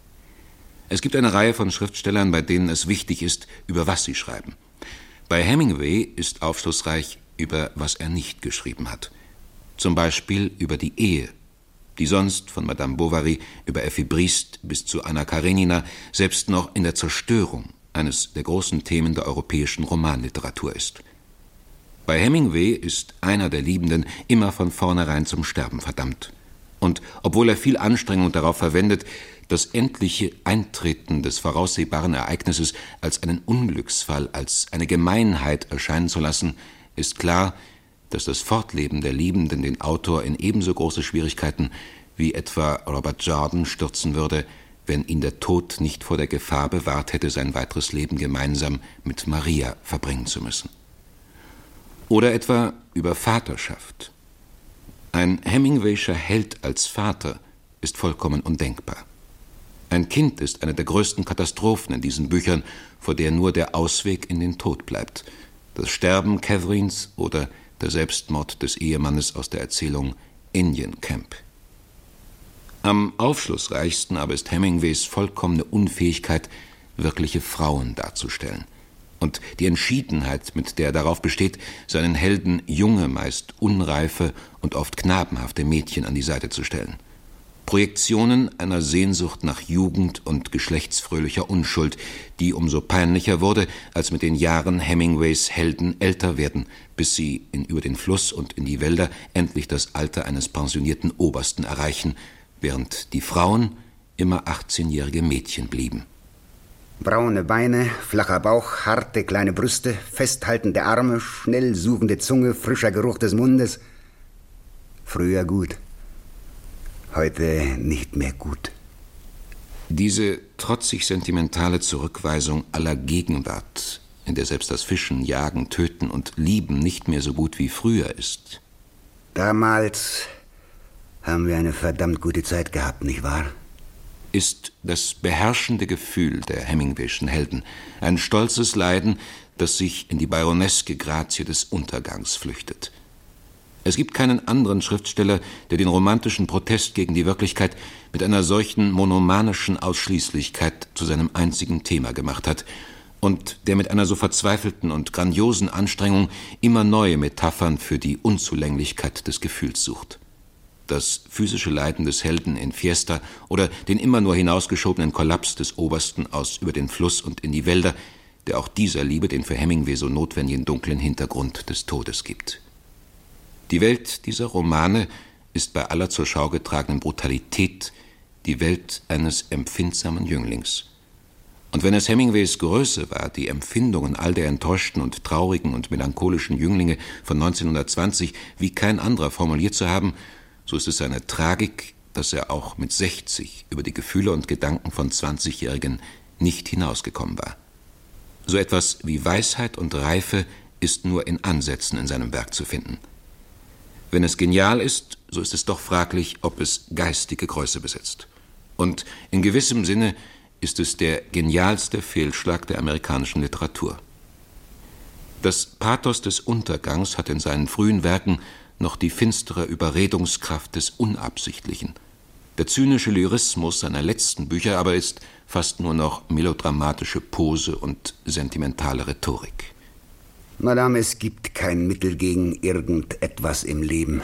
Es gibt eine Reihe von Schriftstellern, bei denen es wichtig ist, über was sie schreiben. Bei Hemingway ist aufschlussreich, über was er nicht geschrieben hat. Zum Beispiel über die Ehe, die sonst von Madame Bovary über Effi Briest bis zu Anna Karenina selbst noch in der Zerstörung eines der großen Themen der europäischen Romanliteratur ist. Bei Hemingway ist einer der Liebenden immer von vornherein zum Sterben verdammt. Und obwohl er viel Anstrengung darauf verwendet, das endliche Eintreten des voraussehbaren Ereignisses als einen Unglücksfall, als eine Gemeinheit erscheinen zu lassen, ist klar, dass das Fortleben der Liebenden den Autor in ebenso große Schwierigkeiten wie etwa Robert Jordan stürzen würde, wenn ihn der Tod nicht vor der Gefahr bewahrt hätte, sein weiteres Leben gemeinsam mit Maria verbringen zu müssen. Oder etwa über Vaterschaft. Ein Hemingwayscher Held als Vater ist vollkommen undenkbar. Ein Kind ist eine der größten Katastrophen in diesen Büchern, vor der nur der Ausweg in den Tod bleibt. Das Sterben Catherines oder der Selbstmord des Ehemannes aus der Erzählung Indian Camp. Am aufschlussreichsten aber ist Hemingways vollkommene Unfähigkeit, wirkliche Frauen darzustellen. Und die Entschiedenheit, mit der er darauf besteht, seinen Helden junge, meist unreife und oft knabenhafte Mädchen an die Seite zu stellen. Projektionen einer Sehnsucht nach Jugend und geschlechtsfröhlicher Unschuld, die umso peinlicher wurde, als mit den Jahren Hemingways Helden älter werden, bis sie in über den Fluss und in die Wälder endlich das Alter eines pensionierten Obersten erreichen, während die Frauen immer achtzehnjährige Mädchen blieben. Braune Beine, flacher Bauch, harte kleine Brüste, festhaltende Arme, schnell suchende Zunge, frischer Geruch des Mundes. Früher gut, heute nicht mehr gut. Diese trotzig sentimentale Zurückweisung aller Gegenwart, in der selbst das Fischen, Jagen, Töten und Lieben nicht mehr so gut wie früher ist. Damals haben wir eine verdammt gute Zeit gehabt, nicht wahr? Ist das beherrschende Gefühl der Hemingwayschen Helden, ein stolzes Leiden, das sich in die baroneske Grazie des Untergangs flüchtet. Es gibt keinen anderen Schriftsteller, der den romantischen Protest gegen die Wirklichkeit mit einer solchen monomanischen Ausschließlichkeit zu seinem einzigen Thema gemacht hat und der mit einer so verzweifelten und grandiosen Anstrengung immer neue Metaphern für die Unzulänglichkeit des Gefühls sucht. Das physische Leiden des Helden in Fiesta oder den immer nur hinausgeschobenen Kollaps des Obersten aus über den Fluss und in die Wälder, der auch dieser Liebe den für Hemingway so notwendigen dunklen Hintergrund des Todes gibt. Die Welt dieser Romane ist bei aller zur Schau getragenen Brutalität die Welt eines empfindsamen Jünglings. Und wenn es Hemingways Größe war, die Empfindungen all der enttäuschten und traurigen und melancholischen Jünglinge von neunzehnhundertzwanzig wie kein anderer formuliert zu haben, so ist es seine Tragik, dass er auch mit sechzig über die Gefühle und Gedanken von zwanzigjährigen nicht hinausgekommen war. So etwas wie Weisheit und Reife ist nur in Ansätzen in seinem Werk zu finden. Wenn es genial ist, so ist es doch fraglich, ob es geistige Größe besitzt. Und in gewissem Sinne ist es der genialste Fehlschlag der amerikanischen Literatur. Das Pathos des Untergangs hat in seinen frühen Werken noch die finstere Überredungskraft des Unabsichtlichen. Der zynische Lyrismus seiner letzten Bücher aber ist fast nur noch melodramatische Pose und sentimentale Rhetorik. Madame, es gibt kein Mittel gegen irgendetwas im Leben.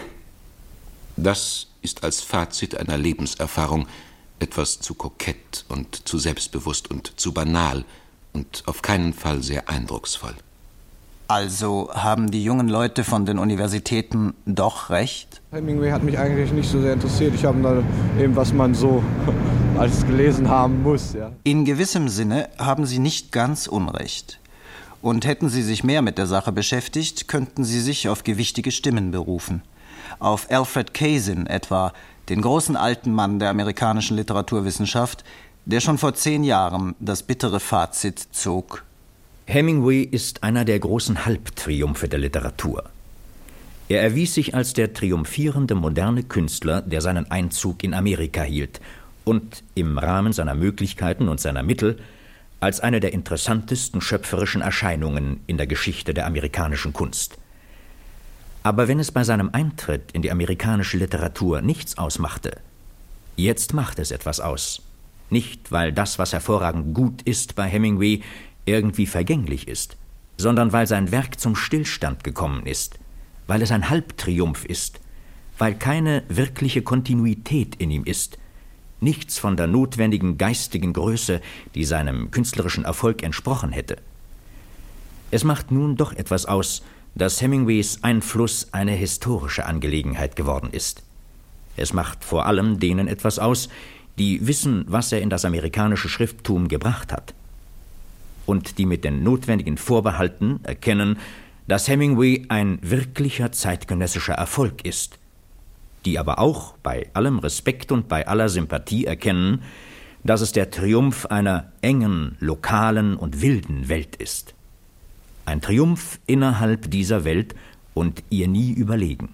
Das ist als Fazit einer Lebenserfahrung etwas zu kokett und zu selbstbewusst und zu banal und auf keinen Fall sehr eindrucksvoll. Also haben die jungen Leute von den Universitäten doch recht? Hemingway hat mich eigentlich nicht so sehr interessiert. Ich habe da eben, was man so alles gelesen haben muss. Ja. In gewissem Sinne haben Sie nicht ganz Unrecht. Und hätten Sie sich mehr mit der Sache beschäftigt, könnten Sie sich auf gewichtige Stimmen berufen. auf Alfred Kazin etwa, den großen alten Mann der amerikanischen Literaturwissenschaft, der schon vor zehn Jahren das bittere Fazit zog: Hemingway ist einer der großen Halbtriumphe der Literatur. Er erwies sich als der triumphierende moderne Künstler, der seinen Einzug in Amerika hielt und im Rahmen seiner Möglichkeiten und seiner Mittel als eine der interessantesten schöpferischen Erscheinungen in der Geschichte der amerikanischen Kunst. Aber wenn es bei seinem Eintritt in die amerikanische Literatur nichts ausmachte, jetzt macht es etwas aus. Nicht, weil das, was hervorragend gut ist bei Hemingway, irgendwie vergänglich ist, sondern weil sein Werk zum Stillstand gekommen ist, weil es ein Halbtriumph ist, weil keine wirkliche Kontinuität in ihm ist, nichts von der notwendigen geistigen Größe, die seinem künstlerischen Erfolg entsprochen hätte. Es macht nun doch etwas aus, dass Hemingways Einfluss eine historische Angelegenheit geworden ist. Es macht vor allem denen etwas aus, die wissen, was er in das amerikanische Schrifttum gebracht hat und die mit den notwendigen Vorbehalten erkennen, dass Hemingway ein wirklicher zeitgenössischer Erfolg ist, die aber auch bei allem Respekt und bei aller Sympathie erkennen, dass es der Triumph einer engen, lokalen und wilden Welt ist. Ein Triumph innerhalb dieser Welt und ihr nie überlegen.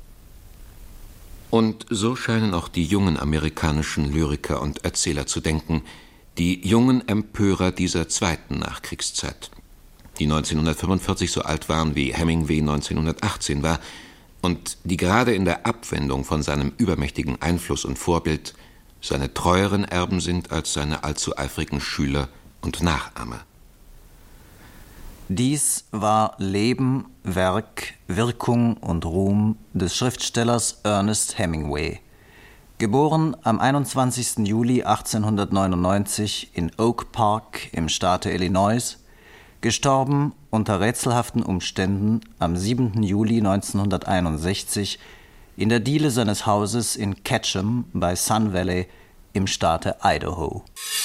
Und so scheinen auch die jungen amerikanischen Lyriker und Erzähler zu denken, die jungen Empörer dieser zweiten Nachkriegszeit, die neunzehnhundertfünfundvierzig so alt waren wie Hemingway neunzehnhundertachtzehn war und die gerade in der Abwendung von seinem übermächtigen Einfluss und Vorbild seine treueren Erben sind als seine allzu eifrigen Schüler und Nachahmer. Dies war Leben, Werk, Wirkung und Ruhm des Schriftstellers Ernest Hemingway. Geboren am einundzwanzigsten Juli achtzehnhundertneunundneunzig in Oak Park im Staate Illinois, gestorben unter rätselhaften Umständen am siebenten Juli neunzehnhunderteinundsechzig in der Diele seines Hauses in Ketchum bei Sun Valley im Staate Idaho.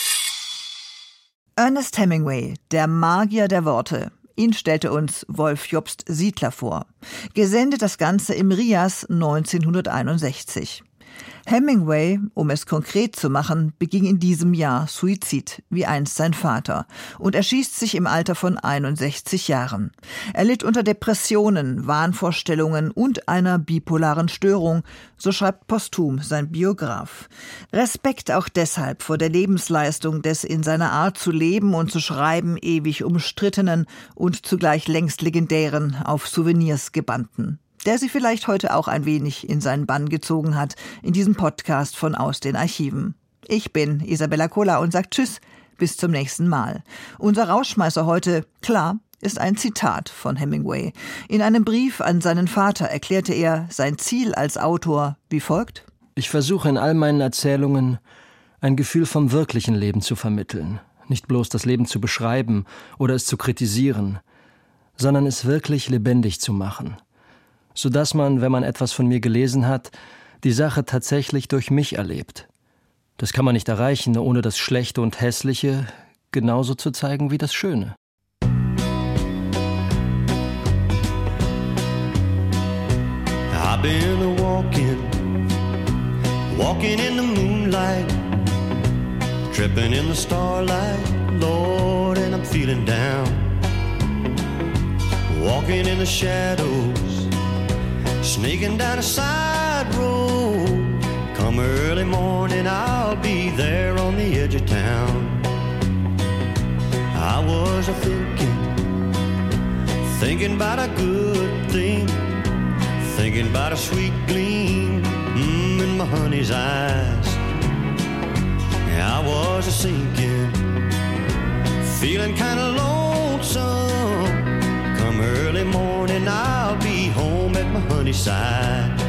Ernest Hemingway, der Magier der Worte. Ihn stellte uns Wolf Jobst Siedler vor. Gesendet das Ganze im Rias neunzehnhunderteinundsechzig. Hemingway, um es konkret zu machen, beging in diesem Jahr Suizid, wie einst sein Vater, und erschießt sich im Alter von einundsechzig Jahren. Er litt unter Depressionen, Wahnvorstellungen und einer bipolaren Störung, so schreibt posthum sein Biograf. Respekt auch deshalb vor der Lebensleistung des in seiner Art zu leben und zu schreiben ewig umstrittenen und zugleich längst legendären, auf Souvenirs gebannten, der sie vielleicht heute auch ein wenig in seinen Bann gezogen hat, in diesem Podcast von Aus den Archiven. Ich bin Isabella Kola und sage Tschüss, bis zum nächsten Mal. Unser Rausschmeißer heute, klar, ist ein Zitat von Hemingway. In einem Brief an seinen Vater erklärte er sein Ziel als Autor wie folgt: Ich versuche in all meinen Erzählungen ein Gefühl vom wirklichen Leben zu vermitteln. Nicht bloß das Leben zu beschreiben oder es zu kritisieren, sondern es wirklich lebendig zu machen, sodass man, wenn man etwas von mir gelesen hat, die Sache tatsächlich durch mich erlebt. Das kann man nicht erreichen, ohne das Schlechte und Hässliche genauso zu zeigen wie das Schöne. I've been a walking, walking in the moonlight, tripping in the starlight, Lord, and I'm feeling down. Walking in the shadows, sneaking down a side road. Come early morning, I'll be there on the edge of town. I was a thinking, thinking about a good thing, thinking about a sweet gleam mm, in my honey's eyes. I was a sinking, feeling kind of lonesome. Come early morning, I'll be home at my honey's side.